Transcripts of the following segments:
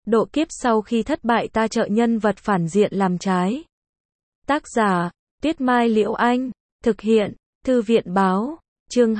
độ kiếp sau khi thất bại ta trợ nhân vật phản diện làm trái. Tác giả, Tuyết Mai Liễu Anh, thực hiện, Thư viện Báo, chương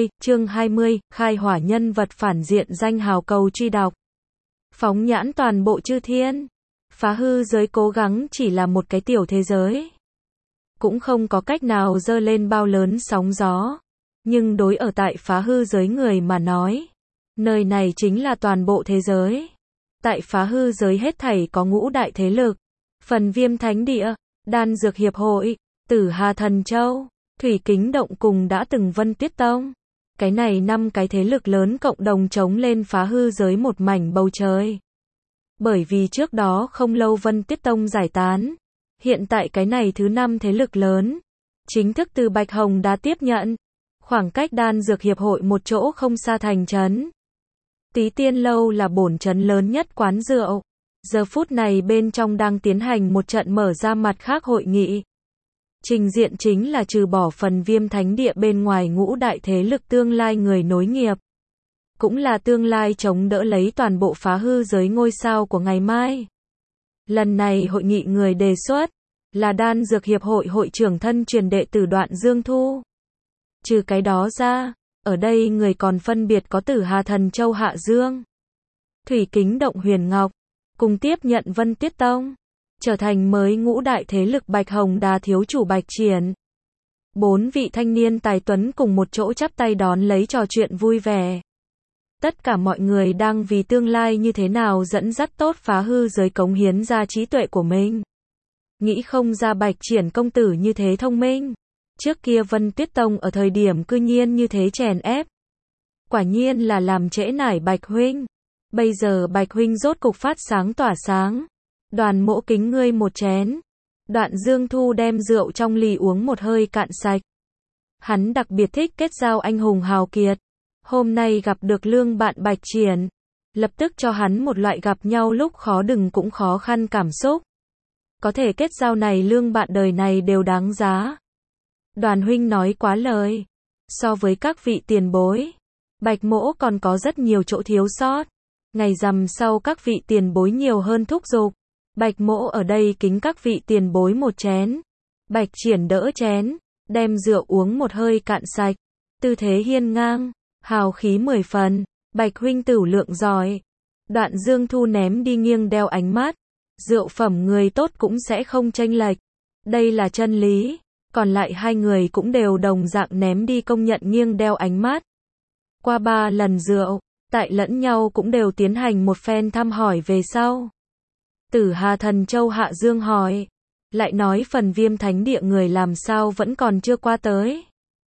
20, khai hỏa nhân vật phản diện danh hào cầu truy đọc. Phóng nhãn toàn bộ chư thiên, phá hư giới cố gắng chỉ là một cái tiểu thế giới. Cũng không có cách nào dơ lên bao lớn sóng gió. Nhưng đối ở tại phá hư giới người mà nói, nơi này chính là toàn bộ thế giới. Tại phá hư giới hết thảy có ngũ đại thế lực, Phần Viêm Thánh Địa, Đan Dược Hiệp Hội, Tử Hà Thần Châu, Thủy Kính Động cùng đã từng Vân Tuyết Tông. Cái này 5 cái thế lực lớn cộng đồng chống lên phá hư giới một mảnh bầu trời. Bởi vì trước đó không lâu Vân Tuyết Tông giải tán, hiện tại cái này thứ 5 thế lực lớn, chính thức từ Bạch Hồng đã tiếp nhận. Khoảng cách Đan Dược Hiệp Hội một chỗ không xa thành trấn. Tí Tiên Lâu là bổn trấn lớn nhất quán rượu. Giờ phút này bên trong đang tiến hành một trận mở ra mặt khác hội nghị. Trình diện chính là trừ bỏ Phần Viêm Thánh Địa bên ngoài ngũ đại thế lực tương lai người nối nghiệp. Cũng là tương lai chống đỡ lấy toàn bộ phá hư giới ngôi sao của ngày mai. Lần này hội nghị người đề xuất là Đan Dược Hiệp Hội hội trưởng thân truyền đệ tử Đoạn Dương Thu. Trừ cái đó ra, ở đây người còn phân biệt có Tử Hà Thần Châu Hạ Dương, Thủy Kính Động Huyền Ngọc, cùng tiếp nhận Vân Tuyết Tông, trở thành mới ngũ đại thế lực Bạch Hồng Đà thiếu chủ Bạch Triển. 4 vị thanh niên tài tuấn cùng một chỗ chắp tay đón lấy trò chuyện vui vẻ. Tất cả mọi người đang vì tương lai như thế nào dẫn dắt tốt phá hư giới cống hiến ra trí tuệ của mình. Nghĩ không ra Bạch Triển công tử như thế thông minh. Trước kia Vân Tuyết Tông ở thời điểm cư nhiên như thế chèn ép. Quả nhiên là làm trễ nải Bạch huynh. Bây giờ Bạch huynh rốt cục phát sáng tỏa sáng. Đoàn Mỗ kính ngươi một chén. Đoạn Dương Thu đem rượu trong ly uống một hơi cạn sạch. Hắn đặc biệt thích kết giao anh hùng hào kiệt. Hôm nay gặp được lương bạn Bạch Triển, lập tức cho hắn một loại gặp nhau lúc khó đừng cũng khó khăn cảm xúc. Có thể kết giao này lương bạn đời này đều đáng giá. Đoàn huynh nói quá lời. So với các vị tiền bối, Bạch Mỗ còn có rất nhiều chỗ thiếu sót. Ngày rằm sau các vị tiền bối nhiều hơn thúc giục. Bạch Mỗ ở đây kính các vị tiền bối một chén. Bạch Triển đỡ chén, đem rượu uống một hơi cạn sạch. Tư thế hiên ngang, hào khí 10 phần. Bạch huynh tửu lượng giỏi. Đoạn Dương Thu ném đi nghiêng đeo ánh mắt. Rượu phẩm người tốt cũng sẽ không chênh lệch. Đây là chân lý. Còn lại hai người cũng đều đồng dạng ném đi công nhận nghiêng đeo ánh mắt. Qua 3 lần rượu, tại lẫn nhau cũng đều tiến hành một phen thăm hỏi về sau. Tử Hà Thần Châu Hạ Dương hỏi, lại nói Phần Viêm Thánh Địa người làm sao vẫn còn chưa qua tới.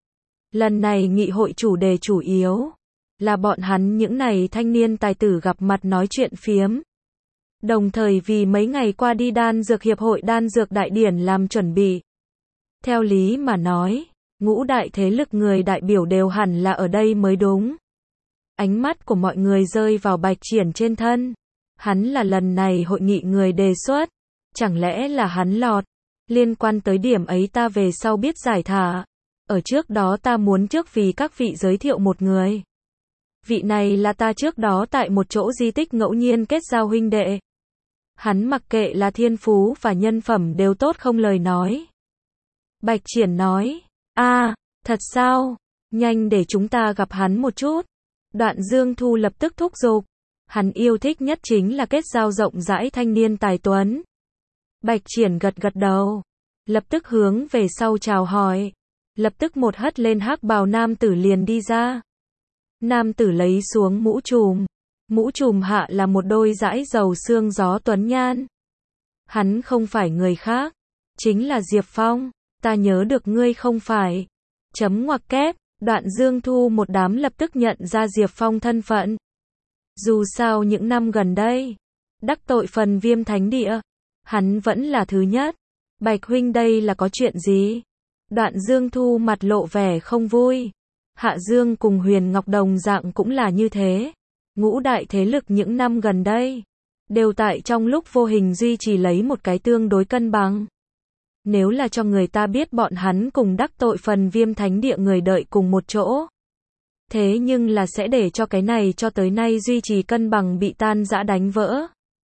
Lần này nghị hội chủ đề chủ yếu là bọn hắn những này thanh niên tài tử gặp mặt nói chuyện phiếm. Đồng thời vì mấy ngày qua đi Đan Dược Hiệp Hội Đan Dược Đại Điển làm chuẩn bị. Theo lý mà nói, ngũ đại thế lực người đại biểu đều hẳn là ở đây mới đúng. Ánh mắt của mọi người rơi vào Bạch Triển trên thân. Hắn là lần này hội nghị người đề xuất. Chẳng lẽ là hắn lọt? Liên quan tới điểm ấy ta về sau biết giải thả. Ở trước đó ta muốn trước vì các vị giới thiệu một người. Vị này là ta trước đó tại một chỗ di tích ngẫu nhiên kết giao huynh đệ. Hắn mặc kệ là thiên phú và nhân phẩm đều tốt không lời nói. Bạch Triển nói, thật sao? Nhanh để chúng ta gặp hắn một chút. Đoạn Dương Thu lập tức thúc giục. Hắn yêu thích nhất chính là kết giao rộng rãi thanh niên tài tuấn. Bạch Triển gật gật đầu. Lập tức hướng về sau chào hỏi. Lập tức một hất lên hắc bào nam tử liền đi ra. Nam tử lấy xuống mũ trùm. Mũ trùm hạ là một đôi dãi dầu xương gió tuấn nhan. Hắn không phải người khác. Chính là Diệp Phong. Ta nhớ được ngươi không phải. Chấm ngoặc kép. Đoạn Dương Thu một đám lập tức nhận ra Diệp Phong thân phận. Dù sao những năm gần đây, đắc tội Phần Viêm Thánh Địa, hắn vẫn là thứ nhất. Bạch huynh đây là có chuyện gì? Đoạn Dương Thu mặt lộ vẻ không vui. Hạ Dương cùng Huyền Ngọc đồng dạng cũng là như thế. Ngũ đại thế lực những năm gần đây, đều tại trong lúc vô hình duy trì lấy một cái tương đối cân bằng. Nếu là cho người ta biết bọn hắn cùng đắc tội Phần Viêm Thánh Địa người đợi cùng một chỗ. Thế nhưng là sẽ để cho cái này cho tới nay duy trì cân bằng bị tan rã đánh vỡ.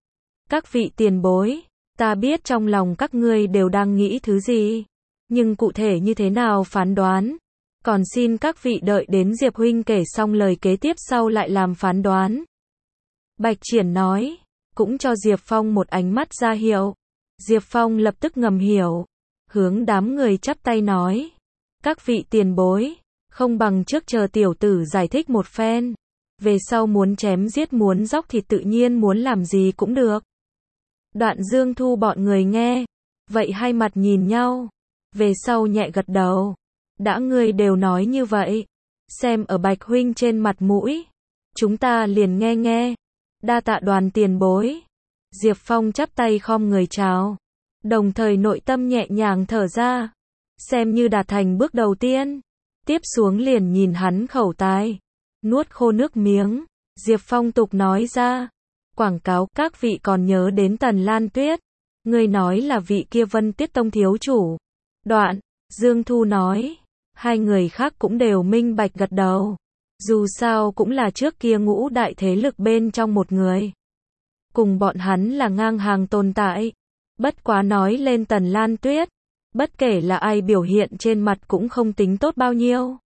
Các vị tiền bối, ta biết trong lòng các ngươi đều đang nghĩ thứ gì, nhưng cụ thể như thế nào phán đoán, còn xin các vị đợi đến Diệp huynh kể xong lời kế tiếp sau lại làm phán đoán. Bạch Triển nói, cũng cho Diệp Phong một ánh mắt ra hiệu. Diệp Phong lập tức ngầm hiểu, hướng đám người chắp tay nói, các vị tiền bối, không bằng trước chờ tiểu tử giải thích một phen, về sau muốn chém giết muốn dóc thì tự nhiên muốn làm gì cũng được. Đoạn Dương Thu bọn người nghe, vậy hai mặt nhìn nhau, về sau nhẹ gật đầu, đã ngươi đều nói như vậy, xem ở Bạch huynh trên mặt mũi, chúng ta liền nghe nghe, đa tạ Đoàn tiền bối. Diệp Phong chắp tay khom người chào, đồng thời nội tâm nhẹ nhàng thở ra, xem như đạt thành bước đầu tiên. Tiếp xuống liền nhìn hắn khẩu tài, nuốt khô nước miếng, Diệp Phong tục nói ra, quảng cáo, các vị còn nhớ đến Tần Lan Tuyết, ngươi nói là vị kia Vân Tiết Tông thiếu chủ. Đoạn, Dương Thu nói, hai người khác cũng đều minh bạch gật đầu, dù sao cũng là trước kia ngũ đại thế lực bên trong một người. Cùng bọn hắn là ngang hàng tồn tại, bất quá nói lên Tần Lan Tuyết, bất kể là ai biểu hiện trên mặt cũng không tính tốt bao nhiêu.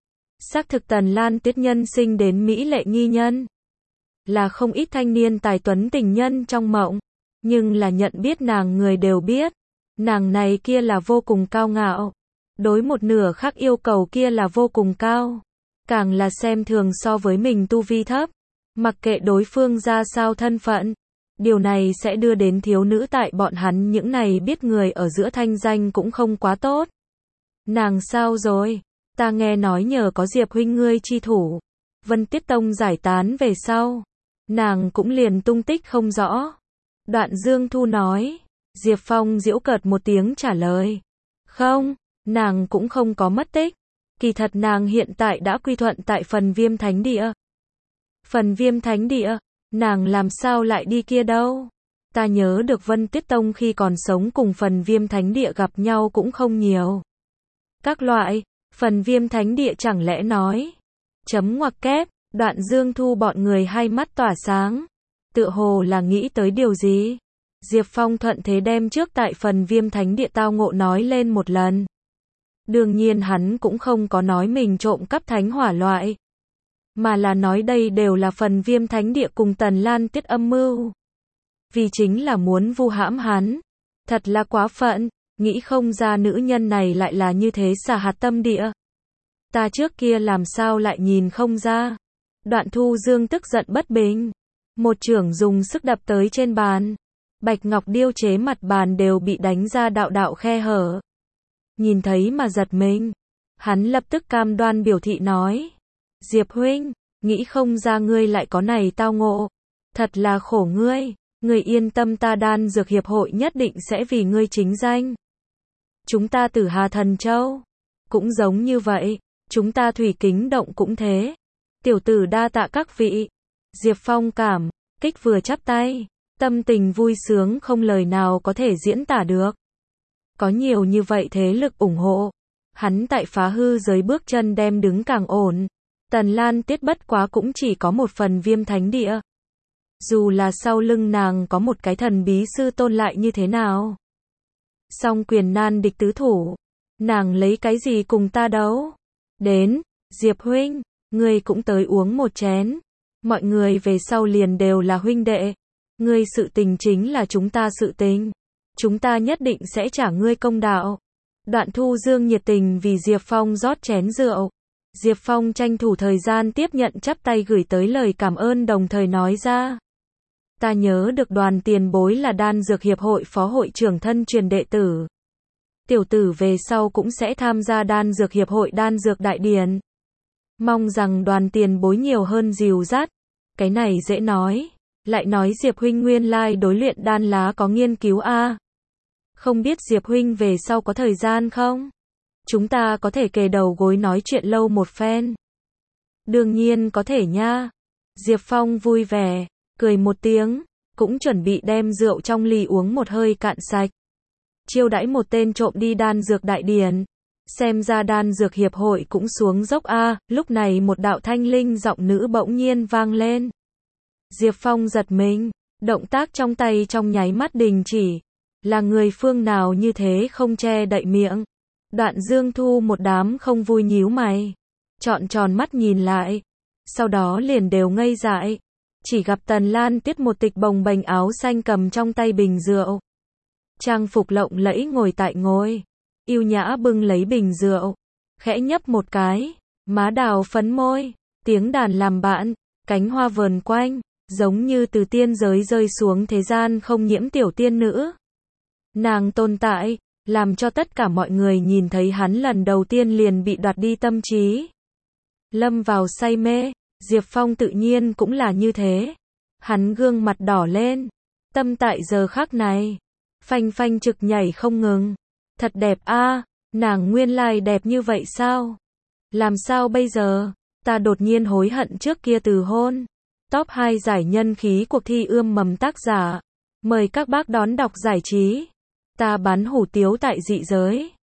Xác thực Tần Lan Tuyết nhân sinh đến mỹ lệ nghi nhân, là không ít thanh niên tài tuấn tình nhân trong mộng, nhưng là nhận biết nàng người đều biết, nàng này kia là vô cùng cao ngạo, đối một nửa khác yêu cầu kia là vô cùng cao, càng là xem thường so với mình tu vi thấp, mặc kệ đối phương ra sao thân phận. Điều này sẽ đưa đến thiếu nữ tại bọn hắn những này biết người ở giữa thanh danh cũng không quá tốt. Nàng sao rồi? Ta nghe nói nhờ có Diệp huynh ngươi chi thủ, Vân Tiết Tông giải tán về sau, nàng cũng liền tung tích không rõ. Đoạn Dương Thu nói, Diệp Phong giễu cợt một tiếng trả lời, không, nàng cũng không có mất tích, kỳ thật nàng hiện tại đã quy thuận tại Phần Viêm Thánh Địa. Phần Viêm Thánh Địa? Nàng làm sao lại đi kia đâu? Ta nhớ được Vân Tiết Tông khi còn sống cùng Phần Viêm Thánh Địa gặp nhau cũng không nhiều. Các loại, Phần Viêm Thánh Địa chẳng lẽ nói? Chấm ngoặc kép, Đoạn Dương Thu bọn người hai mắt tỏa sáng, tựa hồ là nghĩ tới điều gì. Diệp Phong thuận thế đem trước tại Phần Viêm Thánh Địa tao ngộ nói lên một lần. Đương nhiên hắn cũng không có nói mình trộm cắp thánh hỏa loại, mà là nói đây đều là Phần Viêm Thánh Địa cùng Tần Lan Tuyết âm mưu. Vì chính là muốn vu hãm hắn. Thật là quá phận, nghĩ không ra nữ nhân này lại là như thế xả hạt tâm địa. Ta trước kia làm sao lại nhìn không ra. Đoạn Thu Dương tức giận bất bình, một chưởng dùng sức đập tới trên bàn. Bạch ngọc điêu chế mặt bàn đều bị đánh ra đạo đạo khe hở. Nhìn thấy mà giật mình, hắn lập tức cam đoan biểu thị nói, Diệp huynh, nghĩ không ra ngươi lại có này tao ngộ, thật là khổ ngươi, ngươi yên tâm, ta Đan Dược Hiệp hội nhất định sẽ vì ngươi chính danh. Chúng ta Tử Hà Thần Châu cũng giống như vậy, chúng ta Thủy Kính Động cũng thế. Tiểu tử đa tạ các vị. Diệp Phong cảm kích vừa chắp tay, tâm tình vui sướng không lời nào có thể diễn tả được. Có nhiều như vậy thế lực ủng hộ, hắn tại phá hư giới bước chân đem đứng càng ổn. Tần Lan Tuyết bất quá cũng chỉ có một Phần Viêm Thánh Địa. Dù là sau lưng nàng có một cái thần bí sư tôn lại như thế nào. Song quyền nan địch tứ thủ, nàng lấy cái gì cùng ta đấu? Đến, Diệp huynh, ngươi cũng tới uống một chén. Mọi người về sau liền đều là huynh đệ. Ngươi sự tình chính là chúng ta sự tình. Chúng ta nhất định sẽ trả ngươi công đạo. Đoạn Thu Dương nhiệt tình vì Diệp Phong rót chén rượu. Diệp Phong tranh thủ thời gian tiếp nhận chắp tay gửi tới lời cảm ơn, đồng thời nói ra. Ta nhớ được Đoàn tiền bối là Đan Dược Hiệp hội phó hội trưởng thân truyền đệ tử. Tiểu tử về sau cũng sẽ tham gia Đan Dược Hiệp hội Đan Dược Đại Điển. Mong rằng Đoàn tiền bối nhiều hơn dìu dắt. Cái này dễ nói. Lại nói Diệp huynh nguyên lai đối luyện đan lá có nghiên cứu a. Không biết Diệp huynh về sau có thời gian không? Chúng ta có thể kề đầu gối nói chuyện lâu một phen. Đương nhiên có thể nha. Diệp Phong vui vẻ, cười một tiếng, cũng chuẩn bị đem rượu trong ly uống một hơi cạn sạch. Chiêu đãi một tên trộm đi Đan Dược Đại Điển. Xem ra Đan Dược Hiệp hội cũng xuống dốc a. Lúc này một đạo thanh linh giọng nữ bỗng nhiên vang lên. Diệp Phong giật mình, Động tác trong tay trong nháy mắt đình chỉ. Là người phương nào như thế không che đậy miệng. Đoạn Dương Thu một đám không vui nhíu mày. Trọn tròn mắt nhìn lại. Sau đó liền đều ngây dại. Chỉ gặp Tần Lan Tuyết một tịch bồng bềnh áo xanh cầm trong tay bình rượu. Trang phục lộng lẫy ngồi tại ngôi. Yêu nhã bưng lấy bình rượu. Khẽ nhấp một cái. Má đào phấn môi. Tiếng đàn làm bạn. Cánh hoa vờn quanh. Giống như từ tiên giới rơi xuống thế gian không nhiễm tiểu tiên nữ. Nàng tồn tại. Làm cho tất cả mọi người nhìn thấy hắn lần đầu tiên liền bị đoạt đi tâm trí. Lâm vào say mê. Diệp Phong tự nhiên cũng là như thế. Hắn gương mặt đỏ lên. Tâm tại giờ khắc này. Phanh phanh trực nhảy không ngừng. Thật đẹp a, nàng nguyên lai đẹp như vậy sao? Làm sao bây giờ? Ta đột nhiên hối hận trước kia từ hôn. Top 2 giải nhân khí cuộc thi ươm mầm tác giả. Mời các bác đón đọc giải trí. Ta bán hủ tiếu tại dị giới.